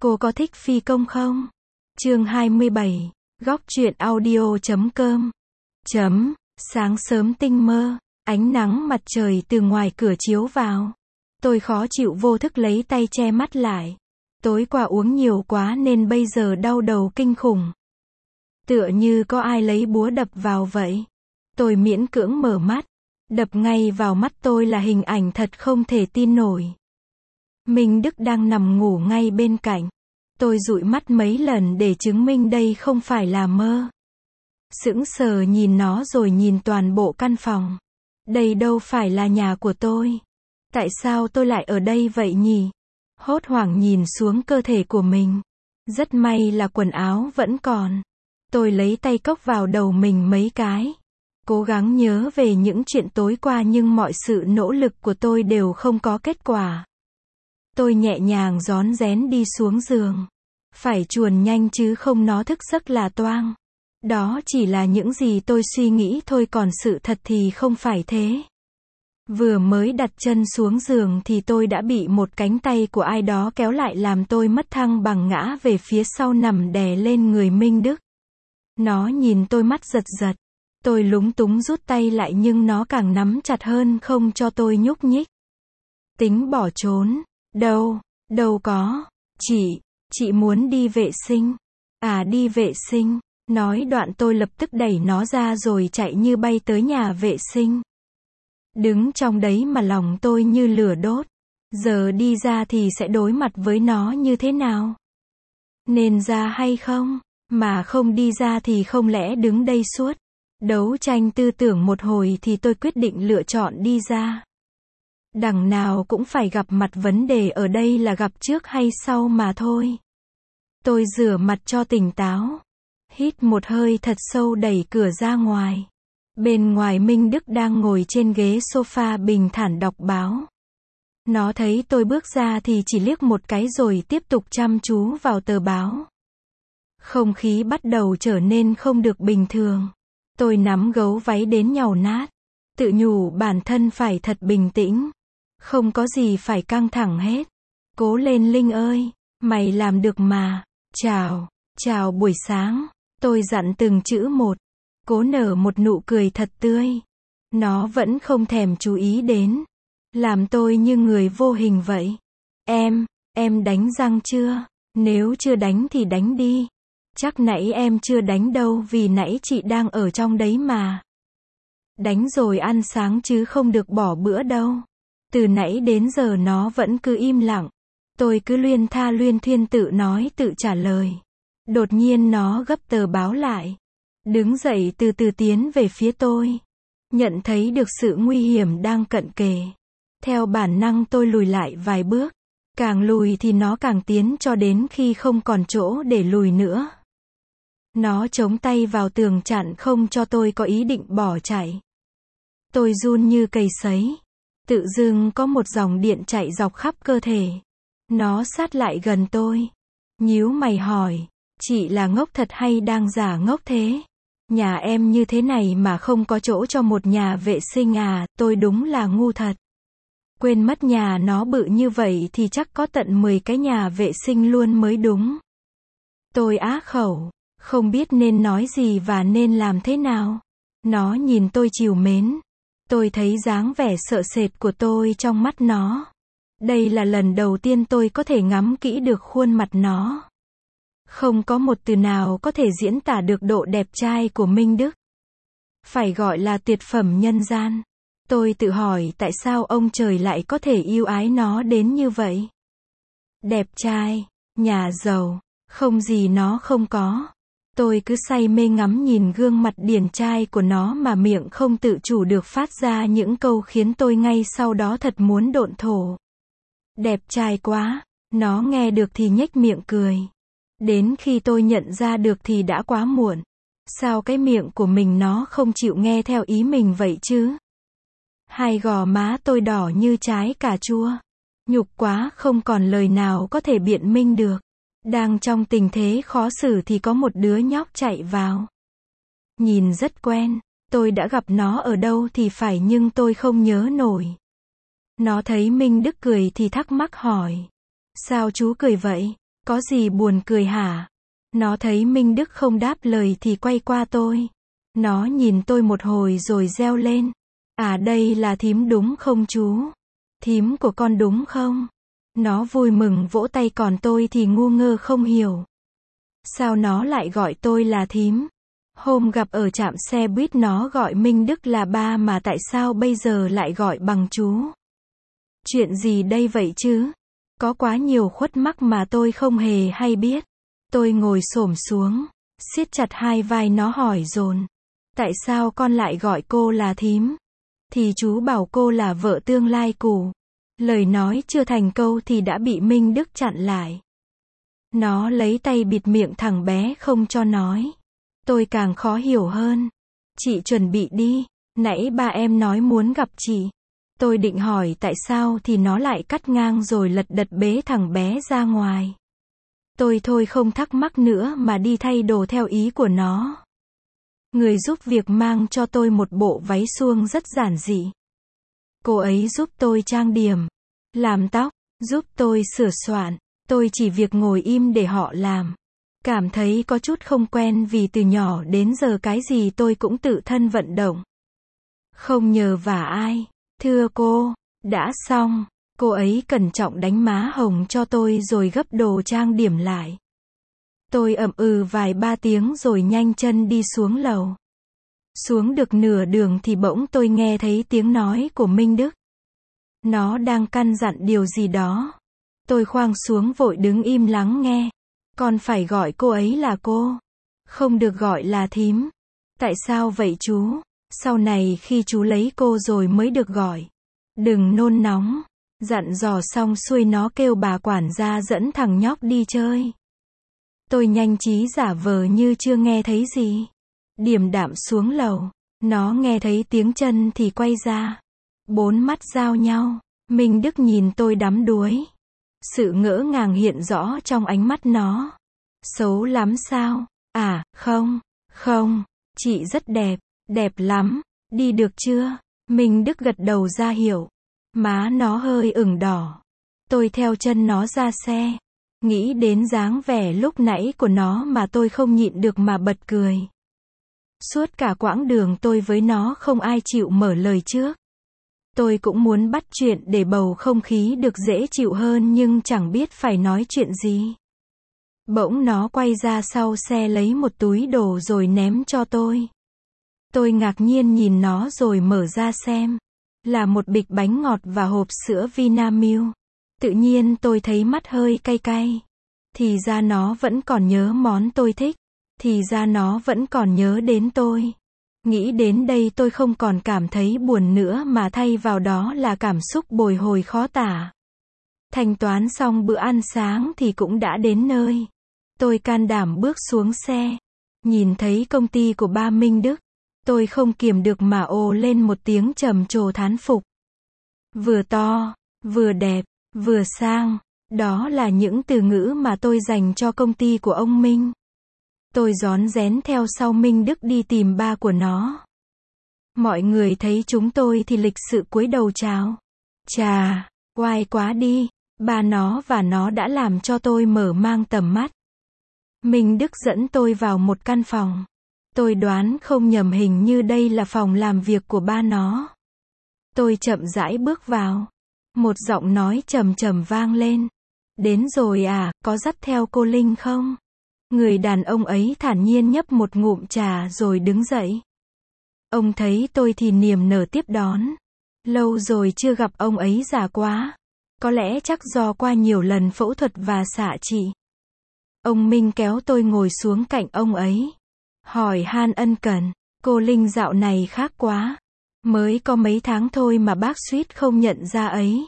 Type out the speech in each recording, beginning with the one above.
Cô có thích phi công không? Chương 27. Góc truyện audio.com. Sáng sớm tinh mơ, ánh nắng mặt trời từ ngoài cửa chiếu vào. Tôi khó chịu vô thức lấy tay che mắt lại. Tối qua uống nhiều quá nên bây giờ đau đầu kinh khủng. Tựa như có ai lấy búa đập vào vậy. Tôi miễn cưỡng mở mắt. Đập ngay vào mắt tôi là hình ảnh thật không thể tin nổi. Minh Đức đang nằm ngủ ngay bên cạnh. Tôi dụi mắt mấy lần để chứng minh đây không phải là mơ. Sững sờ nhìn nó rồi nhìn toàn bộ căn phòng. Đây đâu phải là nhà của tôi. Tại sao tôi lại ở đây vậy nhỉ? Hốt hoảng nhìn xuống cơ thể của mình. Rất may là quần áo vẫn còn. Tôi lấy tay cốc vào đầu mình mấy cái. Cố gắng nhớ về những chuyện tối qua nhưng mọi sự nỗ lực của tôi đều không có kết quả. Tôi nhẹ nhàng rón rén đi xuống giường. Phải chuồn nhanh chứ không nó thức giấc là toang. Đó chỉ là những gì tôi suy nghĩ thôi còn sự thật thì không phải thế. Vừa mới đặt chân xuống giường thì tôi đã bị một cánh tay của ai đó kéo lại làm tôi mất thăng bằng ngã về phía sau nằm đè lên người Minh Đức. Nó nhìn tôi mắt giật giật. Tôi lúng túng rút tay lại nhưng nó càng nắm chặt hơn không cho tôi nhúc nhích. Tính bỏ trốn. Đâu có. Chị muốn đi vệ sinh. À đi vệ sinh. Nói đoạn tôi lập tức đẩy nó ra rồi chạy như bay tới nhà vệ sinh. Đứng trong đấy mà lòng tôi như lửa đốt. Giờ đi ra thì sẽ đối mặt với nó như thế nào? Nên ra hay không? Mà không đi ra thì không lẽ đứng đây suốt? Đấu tranh tư tưởng một hồi thì tôi quyết định lựa chọn đi ra. Đằng nào cũng phải gặp mặt, vấn đề ở đây là gặp trước hay sau mà thôi. Tôi rửa mặt cho tỉnh táo. Hít một hơi thật sâu đẩy cửa ra ngoài. Bên ngoài Minh Đức đang ngồi trên ghế sofa bình thản đọc báo. Nó thấy tôi bước ra thì chỉ liếc một cái rồi tiếp tục chăm chú vào tờ báo. Không khí bắt đầu trở nên không được bình thường. Tôi nắm gấu váy đến nhàu nát. Tự nhủ bản thân phải thật bình tĩnh. Không có gì phải căng thẳng hết. Cố lên Linh ơi, mày làm được mà. Chào buổi sáng. Tôi dặn từng chữ một. Cố nở một nụ cười thật tươi. Nó vẫn không thèm chú ý đến. Làm tôi như người vô hình vậy. Em đánh răng chưa? Nếu chưa đánh thì đánh đi. Chắc nãy em chưa đánh đâu vì nãy chị đang ở trong đấy mà. Đánh rồi ăn sáng chứ không được bỏ bữa đâu. Từ nãy đến giờ nó vẫn cứ im lặng. Tôi cứ luyên tha luyên thuyên tự nói tự trả lời. Đột nhiên nó gấp tờ báo lại. Đứng dậy từ từ tiến về phía tôi. Nhận thấy được sự nguy hiểm đang cận kề. Theo bản năng tôi lùi lại vài bước. Càng lùi thì nó càng tiến cho đến khi không còn chỗ để lùi nữa. Nó chống tay vào tường chặn không cho tôi có ý định bỏ chạy. Tôi run như cầy sấy. Tự dưng có một dòng điện chạy dọc khắp cơ thể. Nó sát lại gần tôi. Nhíu mày hỏi. Chị là ngốc thật hay đang giả ngốc thế? Nhà em như thế này mà không có chỗ cho một nhà vệ sinh à? Tôi đúng là ngu thật. Quên mất nhà nó bự như vậy thì chắc có tận 10 cái nhà vệ sinh luôn mới đúng. Tôi á khẩu. Không biết nên nói gì và nên làm thế nào. Nó nhìn tôi trìu mến. Tôi thấy dáng vẻ sợ sệt của tôi trong mắt nó. Đây là lần đầu tiên tôi có thể ngắm kỹ được khuôn mặt nó. Không có một từ nào có thể diễn tả được độ đẹp trai của Minh Đức. Phải gọi là tuyệt phẩm nhân gian. Tôi tự hỏi tại sao ông trời lại có thể yêu ái nó đến như vậy. Đẹp trai, nhà giàu, không gì nó không có. Tôi cứ say mê ngắm nhìn gương mặt điển trai của nó mà miệng không tự chủ được phát ra những câu khiến tôi ngay sau đó thật muốn độn thổ. Đẹp trai quá, nó nghe được thì nhếch miệng cười. Đến khi tôi nhận ra được thì đã quá muộn. Sao cái miệng của mình nó không chịu nghe theo ý mình vậy chứ? Hai gò má tôi đỏ như trái cà chua. Nhục quá không còn lời nào có thể biện minh được. Đang trong tình thế khó xử thì có một đứa nhóc chạy vào. Nhìn rất quen, tôi đã gặp nó ở đâu thì phải nhưng tôi không nhớ nổi. Nó thấy Minh Đức cười thì thắc mắc hỏi. Sao chú cười vậy? Có gì buồn cười hả? Nó thấy Minh Đức không đáp lời thì quay qua tôi. Nó nhìn tôi một hồi rồi reo lên. À đây là thím đúng không chú? Thím của con đúng không? Nó vui mừng vỗ tay còn tôi thì ngu ngơ không hiểu. Sao nó lại gọi tôi là thím? Hôm gặp ở trạm xe buýt nó gọi Minh Đức là ba mà tại sao bây giờ lại gọi bằng chú? Chuyện gì đây vậy chứ? Có quá nhiều khuất mắc mà tôi không hề hay biết. Tôi ngồi xổm xuống, siết chặt hai vai nó hỏi dồn. Tại sao con lại gọi cô là thím? Thì chú bảo cô là vợ tương lai của. Lời nói chưa thành câu thì đã bị Minh Đức chặn lại. Nó lấy tay bịt miệng thằng bé không cho nói. Tôi càng khó hiểu hơn. Chị chuẩn bị đi, nãy ba em nói muốn gặp chị. Tôi định hỏi tại sao thì nó lại cắt ngang rồi lật đật bế thằng bé ra ngoài. Tôi thôi không thắc mắc nữa mà đi thay đồ theo ý của nó. Người giúp việc mang cho tôi một bộ váy suông rất giản dị. Cô ấy giúp tôi trang điểm, làm tóc, giúp tôi sửa soạn. Tôi chỉ việc ngồi im để họ làm. Cảm thấy có chút không quen vì từ nhỏ đến giờ cái gì tôi cũng tự thân vận động. Không nhờ vả ai. Thưa cô, đã xong. Cô ấy cẩn trọng đánh má hồng cho tôi rồi gấp đồ trang điểm lại. Tôi ậm ừ vài ba tiếng rồi nhanh chân đi xuống lầu. Xuống được nửa đường thì bỗng tôi nghe thấy tiếng nói của Minh Đức. Nó đang căn dặn điều gì đó. Tôi khoang xuống vội đứng im lắng nghe. Con phải gọi cô ấy là cô. Không được gọi là thím. Tại sao vậy chú? Sau này khi chú lấy cô rồi mới được gọi. Đừng nôn nóng. Dặn dò xong xuôi nó kêu bà quản gia dẫn thằng nhóc đi chơi. Tôi nhanh trí giả vờ như chưa nghe thấy gì. Điềm đạm xuống lầu. Nó nghe thấy tiếng chân thì quay ra. Bốn mắt giao nhau. Minh Đức nhìn tôi đắm đuối. Sự ngỡ ngàng hiện rõ trong ánh mắt nó. Xấu lắm sao? À, không, không, chị rất đẹp, đẹp lắm, đi được chưa? Minh Đức gật đầu ra hiệu. Má nó hơi ửng đỏ. Tôi theo chân nó ra xe. Nghĩ đến dáng vẻ lúc nãy của nó mà tôi không nhịn được mà bật cười. Suốt cả quãng đường tôi với nó không ai chịu mở lời trước. Tôi cũng muốn bắt chuyện để bầu không khí được dễ chịu hơn nhưng chẳng biết phải nói chuyện gì. Bỗng nó quay ra sau xe lấy một túi đồ rồi ném cho tôi. Tôi ngạc nhiên nhìn nó rồi mở ra xem. Là một bịch bánh ngọt và hộp sữa Vinamilk. Tự nhiên tôi thấy mắt hơi cay cay. Thì ra nó vẫn còn nhớ món tôi thích. Thì ra nó vẫn còn nhớ đến tôi. Nghĩ đến đây tôi không còn cảm thấy buồn nữa mà thay vào đó là cảm xúc bồi hồi khó tả. Thanh toán xong bữa ăn sáng thì cũng đã đến nơi. Tôi can đảm bước xuống xe. Nhìn thấy công ty của ba Minh Đức. Tôi không kiềm được mà ồ lên một tiếng trầm trồ thán phục. Vừa to, vừa đẹp, vừa sang. Đó là những từ ngữ mà tôi dành cho công ty của ông Minh. Tôi rón rén theo sau Minh Đức đi tìm ba của nó. Mọi người thấy chúng tôi thì lịch sự cúi đầu chào. Chà, oai quá đi. Ba nó và nó đã làm cho tôi mở mang tầm mắt. Minh Đức dẫn tôi vào một căn phòng. Tôi đoán không nhầm hình như đây là phòng làm việc của ba nó. Tôi chậm rãi bước vào. Một giọng nói trầm trầm vang lên. Đến rồi à, có dắt theo cô Linh không? Người đàn ông ấy thản nhiên nhấp một ngụm trà rồi đứng dậy. Ông thấy tôi thì niềm nở tiếp đón. Lâu rồi chưa gặp ông ấy già quá. Có lẽ chắc do qua nhiều lần phẫu thuật và xạ trị. Ông Minh kéo tôi ngồi xuống cạnh ông ấy. Hỏi han ân cần. Cô Linh dạo này khác quá. Mới có mấy tháng thôi mà bác suýt không nhận ra ấy.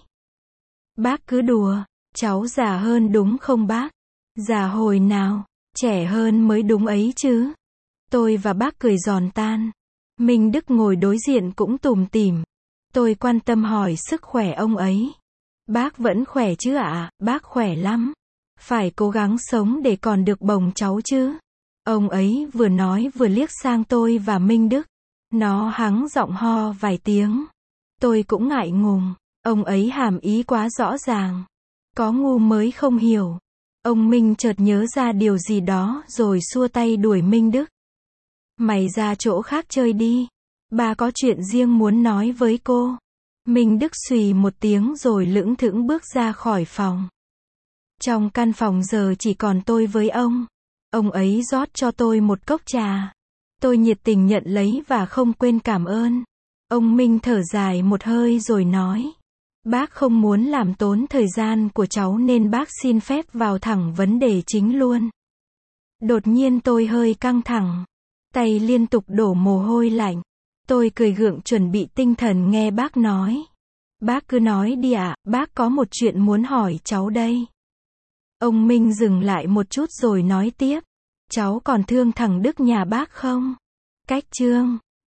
Bác cứ đùa. Cháu già hơn đúng không bác? Già hồi nào? Trẻ hơn mới đúng ấy chứ. Tôi và bác cười giòn tan. Minh Đức ngồi đối diện cũng tủm tỉm. Tôi quan tâm hỏi sức khỏe ông ấy. Bác vẫn khỏe chứ ạ? Bác khỏe lắm. Phải cố gắng sống để còn được bồng cháu chứ. Ông ấy vừa nói vừa liếc sang tôi và Minh Đức. Nó hắng giọng ho vài tiếng. Tôi cũng ngại ngùng. Ông ấy hàm ý quá rõ ràng. Có ngu mới không hiểu. Ông Minh chợt nhớ ra điều gì đó rồi xua tay đuổi Minh Đức. Mày ra chỗ khác chơi đi. Ba có chuyện riêng muốn nói với cô. Minh Đức xùy một tiếng rồi lững thững bước ra khỏi phòng. Trong căn phòng giờ chỉ còn tôi với ông. Ông ấy rót cho tôi một cốc trà. Tôi nhiệt tình nhận lấy và không quên cảm ơn. Ông Minh thở dài một hơi rồi nói. Bác không muốn làm tốn thời gian của cháu nên bác xin phép vào thẳng vấn đề chính luôn. Đột nhiên tôi hơi căng thẳng. Tay liên tục đổ mồ hôi lạnh. Tôi cười gượng chuẩn bị tinh thần nghe bác nói. Bác cứ nói đi ạ, bác có một chuyện muốn hỏi cháu đây. Ông Minh dừng lại một chút rồi nói tiếp. Cháu còn thương thằng Đức nhà bác không? Cách Trương.